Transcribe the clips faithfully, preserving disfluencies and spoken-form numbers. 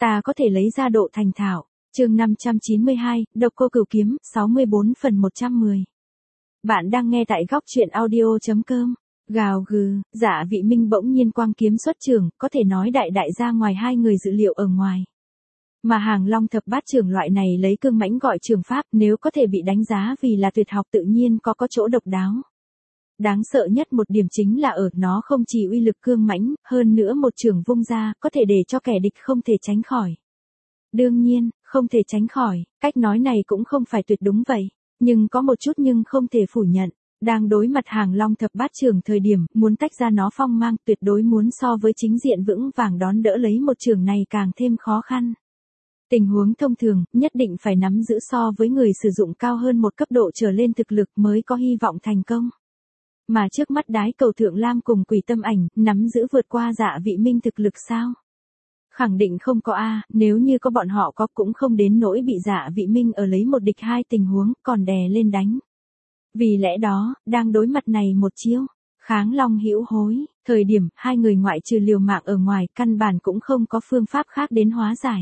ta có thể lấy ra độ thành thạo. Chương năm trăm chín mươi hai, Độc Cô Cửu Kiếm, sáu mươi bốn phần một trăm mười. Bạn đang nghe tại góc truyện audio chấm com. Gào gừ, Dạ Vị Minh bỗng nhiên quang kiếm xuất trường, có thể nói đại đại ra ngoài hai người dự liệu ở ngoài. Mà Hàng Long thập bát trưởng loại này lấy cương mãnh gọi trường pháp, nếu có thể bị đánh giá vì là tuyệt học tự nhiên có có chỗ độc đáo. Đáng sợ nhất một điểm chính là ở nó không chỉ uy lực cương mãnh, hơn nữa một trường vung ra, có thể để cho kẻ địch không thể tránh khỏi. Đương nhiên, không thể tránh khỏi, cách nói này cũng không phải tuyệt đúng vậy, nhưng có một chút nhưng không thể phủ nhận. Đang đối mặt Hàng Long thập bát trường thời điểm, muốn tách ra nó phong mang tuyệt đối muốn so với chính diện vững vàng đón đỡ lấy một trường này càng thêm khó khăn. Tình huống thông thường, nhất định phải nắm giữ so với người sử dụng cao hơn một cấp độ trở lên thực lực mới có hy vọng thành công. Mà trước mắt Đái Cầu Thượng Lam cùng Quỷ Tâm Ảnh, nắm giữ vượt qua Dạ Vị Minh thực lực sao? Khẳng định không có a, nếu như có bọn họ có cũng không đến nỗi bị Dạ Vị Minh ở lấy một địch hai tình huống, còn đè lên đánh. Vì lẽ đó, đang đối mặt này một chiêu, kháng long hữu hối, thời điểm hai người ngoại trừ liều mạng ở ngoài, căn bản cũng không có phương pháp khác đến hóa giải.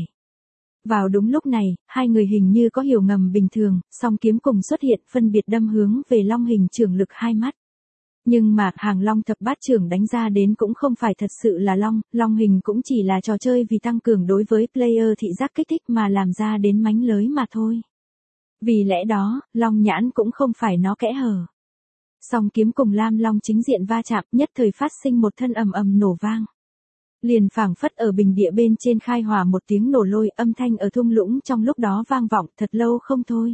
Vào đúng lúc này, hai người hình như có hiểu ngầm bình thường, song kiếm cùng xuất hiện phân biệt đâm hướng về long hình trưởng lực hai mắt. Nhưng mà Hàng Long thập bát trưởng đánh ra đến cũng không phải thật sự là long, long hình cũng chỉ là trò chơi vì tăng cường đối với player thị giác kích thích mà làm ra đến mánh lới mà thôi. Vì lẽ đó, long nhãn cũng không phải nó kẽ hở. Song kiếm cùng lam long chính diện va chạm nhất thời phát sinh một thân ầm ầm nổ vang. Liền phảng phất ở bình địa bên trên khai hỏa một tiếng nổ lôi, âm thanh ở thung lũng trong lúc đó vang vọng thật lâu không thôi.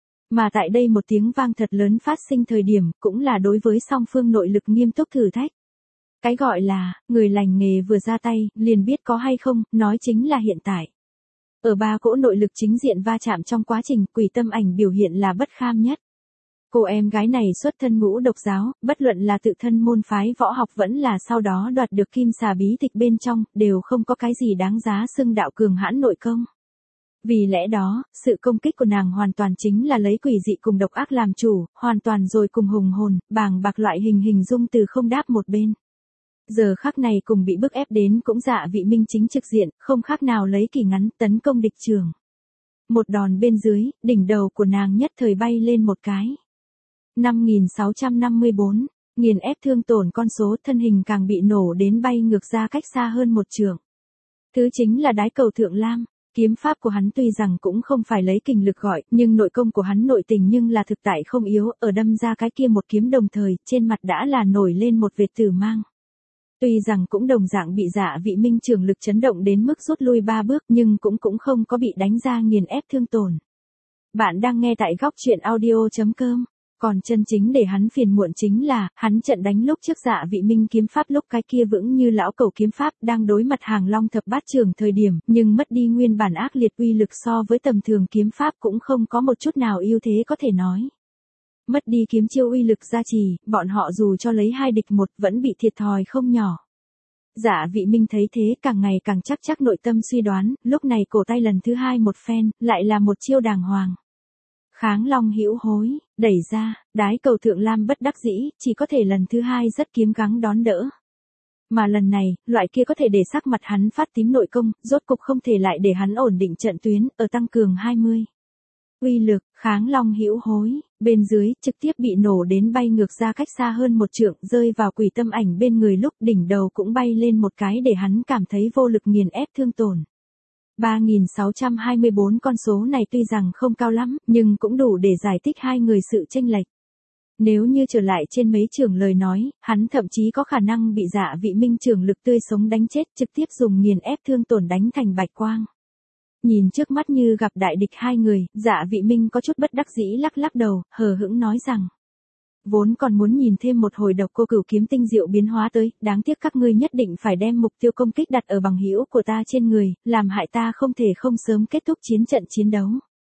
Mà tại đây một tiếng vang thật lớn phát sinh thời điểm, cũng là đối với song phương nội lực nghiêm túc thử thách. Cái gọi là, người lành nghề vừa ra tay, liền biết có hay không, nói chính là hiện tại. Ở ba cỗ nội lực chính diện va chạm trong quá trình, Quỷ Tâm Ảnh biểu hiện là bất kham nhất. Cô em gái này xuất thân ngũ độc giáo, bất luận là tự thân môn phái võ học vẫn là sau đó đoạt được kim xà bí tịch bên trong, đều không có cái gì đáng giá xưng đạo cường hãn nội công. Vì lẽ đó, sự công kích của nàng hoàn toàn chính là lấy quỷ dị cùng độc ác làm chủ, hoàn toàn rồi cùng hùng hồn, bàng bạc loại hình hình dung từ không đáp một bên. Giờ khắc này cùng bị bức ép đến cũng Dạ Vị Minh chính trực diện, không khác nào lấy kỳ ngắn tấn công địch trường. Một đòn bên dưới, đỉnh đầu của nàng nhất thời bay lên một cái. năm nghìn sáu trăm năm mươi bốn, nghiền ép thương tổn con số, thân hình càng bị nổ đến bay ngược ra cách xa hơn một trượng. Thứ chính là Đái Cầu Thượng Lam. Kiếm pháp của hắn tuy rằng cũng không phải lấy kình lực gọi, nhưng nội công của hắn nội tình nhưng là thực tại không yếu, ở đâm ra cái kia một kiếm đồng thời, trên mặt đã là nổi lên một vệt tử mang. Tuy rằng cũng đồng dạng bị Dạ Vị Minh trường lực chấn động đến mức rút lui ba bước, nhưng cũng cũng không có bị đánh ra nghiền ép thương tổn. Bạn đang nghe tại góc truyện audio chấm com. Còn chân chính để hắn phiền muộn chính là, hắn trận đánh lúc trước Dạ Vị Minh kiếm pháp lúc cái kia vững như lão cẩu kiếm pháp đang đối mặt Hàng Long thập bát trường thời điểm, nhưng mất đi nguyên bản ác liệt uy lực so với tầm thường kiếm pháp cũng không có một chút nào ưu thế có thể nói. Mất đi kiếm chiêu uy lực gia trì, bọn họ dù cho lấy hai địch một vẫn bị thiệt thòi không nhỏ. Dạ Vị Minh thấy thế càng ngày càng chắc chắc nội tâm suy đoán, lúc này cổ tay lần thứ hai một phen, lại là một chiêu đàng hoàng. Kháng long hữu hối, đẩy ra, Đái Cầu Thượng Lam bất đắc dĩ, chỉ có thể lần thứ hai rất kiếm gắng đón đỡ. Mà lần này, loại kia có thể để sắc mặt hắn phát tím nội công, rốt cục không thể lại để hắn ổn định trận tuyến, ở tăng cường hai mươi. Uy lực, kháng long hữu hối, bên dưới, trực tiếp bị nổ đến bay ngược ra cách xa hơn một trượng, rơi vào Quỷ Tâm Ảnh bên người lúc đỉnh đầu cũng bay lên một cái để hắn cảm thấy vô lực nghiền ép thương tổn. ba nghìn sáu trăm hai mươi bốn con số này tuy rằng không cao lắm, nhưng cũng đủ để giải thích hai người sự chênh lệch. Nếu như trở lại trên mấy trường lời nói, hắn thậm chí có khả năng bị Dạ Vị Minh trường lực tươi sống đánh chết, trực tiếp dùng nghiền ép thương tổn đánh thành bạch quang. Nhìn trước mắt như gặp đại địch hai người, Dạ Vị Minh có chút bất đắc dĩ lắc lắc đầu, hờ hững nói rằng. Vốn còn muốn nhìn thêm một hồi Độc Cô Cửu Kiếm tinh diệu biến hóa tới, đáng tiếc các ngươi nhất định phải đem mục tiêu công kích đặt ở bằng hữu của ta trên người, làm hại ta không thể không sớm kết thúc chiến trận chiến đấu.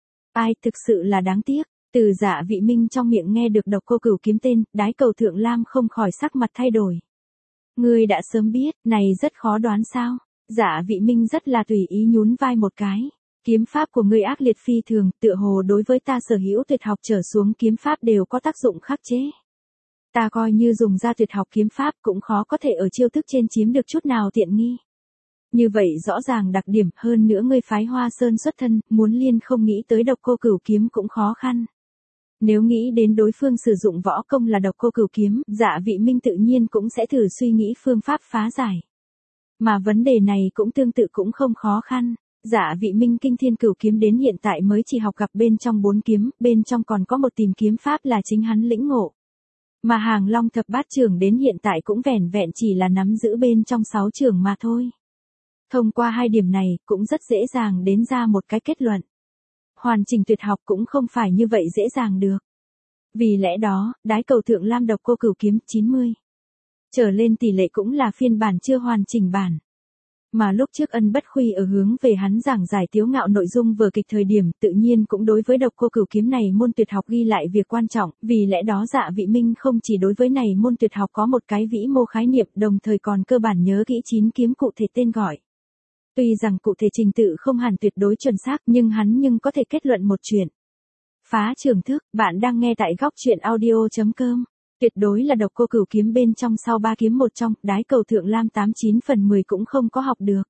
Ai thực sự là đáng tiếc, từ Dạ Vị Minh trong miệng nghe được Độc Cô Cửu Kiếm tên, Đái Cầu Thượng Lam không khỏi sắc mặt thay đổi. Ngươi đã sớm biết, này rất khó đoán sao? Dạ Vị Minh rất là tùy ý nhún vai một cái. Kiếm pháp của ngươi ác liệt phi thường, tựa hồ đối với ta sở hữu tuyệt học trở xuống kiếm pháp đều có tác dụng khắc chế. Ta coi như dùng ra tuyệt học kiếm pháp cũng khó có thể ở chiêu thức trên chiếm được chút nào tiện nghi. Như vậy rõ ràng đặc điểm, hơn nữa ngươi phái Hoa Sơn xuất thân, muốn liên không nghĩ tới độc cô cửu kiếm cũng khó khăn. Nếu nghĩ đến đối phương sử dụng võ công là độc cô cửu kiếm, Dạ Vị Minh tự nhiên cũng sẽ thử suy nghĩ phương pháp phá giải. Mà vấn đề này cũng tương tự cũng không khó khăn. Dạ Vị Minh kinh thiên cửu kiếm đến hiện tại mới chỉ học gặp bên trong bốn kiếm, bên trong còn có một tìm kiếm pháp là chính hắn lĩnh ngộ. Mà Hàng Long thập bát trưởng đến hiện tại cũng vẻn vẹn chỉ là nắm giữ bên trong sáu trưởng mà thôi. Thông qua hai điểm này, cũng rất dễ dàng đến ra một cái kết luận. Hoàn chỉnh tuyệt học cũng không phải như vậy dễ dàng được. Vì lẽ đó, đái cầu thượng lam độc cô cửu kiếm chín mươi trở lên tỷ lệ cũng là phiên bản chưa hoàn chỉnh bản. Mà lúc trước Ân Bất Khuy ở hướng về hắn giảng giải tiếu ngạo nội dung vở kịch thời điểm, tự nhiên cũng đối với độc cô cửu kiếm này môn tuyệt học ghi lại việc quan trọng, vì lẽ đó Dạ Vị Minh không chỉ đối với này môn tuyệt học có một cái vĩ mô khái niệm, đồng thời còn cơ bản nhớ kỹ chín kiếm cụ thể tên gọi. Tuy rằng cụ thể trình tự không hẳn tuyệt đối chuẩn xác, nhưng hắn nhưng có thể kết luận một chuyện. Phá trường thức, bạn đang nghe tại góc truyện audio chấm com. Tuyệt đối là độc cô cửu kiếm bên trong sau ba kiếm một trong, đái cầu thượng lam tám chín phần mười cũng không có học được.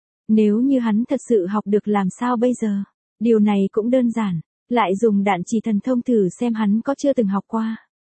Nếu như hắn thật sự học được làm sao bây giờ? Điều này cũng đơn giản, lại dùng đạn chỉ thần thông thử xem hắn có chưa từng học qua.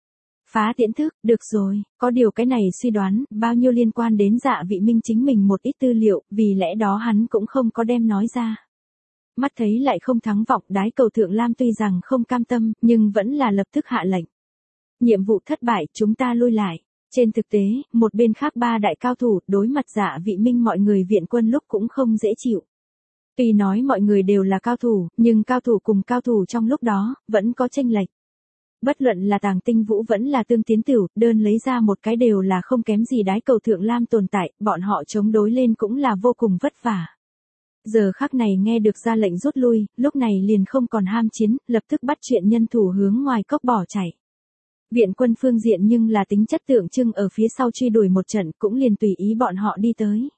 Phá tiễn thức, được rồi, có điều cái này suy đoán, bao nhiêu liên quan đến Dạ Vị Minh chính mình một ít tư liệu, vì lẽ đó hắn cũng không có đem nói ra. Mắt thấy lại không thắng vọng, đái cầu thượng lam tuy rằng không cam tâm, nhưng vẫn là lập tức hạ lệnh. Nhiệm vụ thất bại, chúng ta lui lại. Trên thực tế, một bên khác ba đại cao thủ, đối mặt Dạ Vị Minh mọi người viện quân lúc cũng không dễ chịu. Tuy nói mọi người đều là cao thủ, nhưng cao thủ cùng cao thủ trong lúc đó, vẫn có chênh lệch. Bất luận là Tàng Tinh Vũ vẫn là Tương Tiến Tửu, đơn lấy ra một cái đều là không kém gì đái cầu thượng lam tồn tại, bọn họ chống đối lên cũng là vô cùng vất vả. Giờ khắc này nghe được ra lệnh rút lui, lúc này liền không còn ham chiến, lập tức bắt chuyện nhân thủ hướng ngoài cốc bỏ chạy. Viện quân phương diện nhưng là tính chất tượng trưng ở phía sau truy đuổi một trận, cũng liền tùy ý bọn họ đi tới.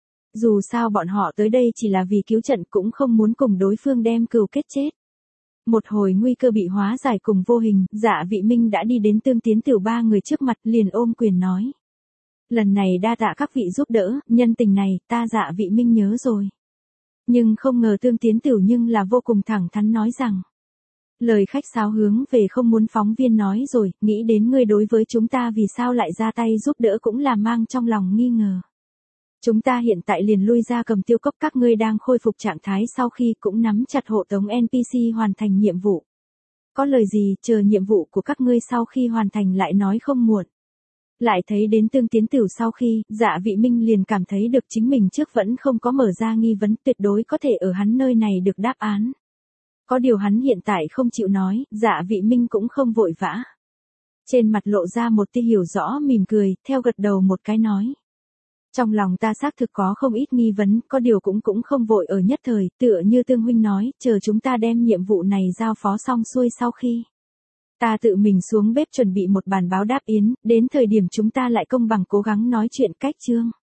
Dù sao bọn họ tới đây chỉ là vì cứu trận, cũng không muốn cùng đối phương đem cừu kết chết. Một hồi nguy cơ bị hóa giải cùng vô hình, Dạ Vị Minh đã đi đến Tương Tiến Tửu ba người trước mặt, liền ôm quyền nói. Lần này đa tạ các vị giúp đỡ, nhân tình này, ta Dạ Vị Minh nhớ rồi. Nhưng không ngờ Tương Tiến Tửu nhưng là vô cùng thẳng thắn nói rằng. Lời khách sáo hướng về không muốn phóng viên nói rồi, nghĩ đến ngươi đối với chúng ta vì sao lại ra tay giúp đỡ cũng là mang trong lòng nghi ngờ. Chúng ta hiện tại liền lui ra Cầm Tiêu Cốc, các ngươi đang khôi phục trạng thái sau khi cũng nắm chặt hộ tống en pê xê hoàn thành nhiệm vụ. Có lời gì, chờ nhiệm vụ của các ngươi sau khi hoàn thành lại nói không muộn. Lại thấy đến Tương Tiến Tửu sau khi, Dạ Vị Minh liền cảm thấy được chính mình trước vẫn không có mở ra nghi vấn, tuyệt đối có thể ở hắn nơi này được đáp án. Có điều hắn hiện tại không chịu nói, Dạ Vị Minh cũng không vội vã. Trên mặt lộ ra một tia hiểu rõ mỉm cười, theo gật đầu một cái nói. Trong lòng ta xác thực có không ít nghi vấn, có điều cũng cũng không vội ở nhất thời, tựa như Tương huynh nói, chờ chúng ta đem nhiệm vụ này giao phó xong xuôi sau khi. Ta tự mình xuống bếp chuẩn bị một bàn báo đáp yến, đến thời điểm chúng ta lại công bằng cố gắng nói chuyện cách chương.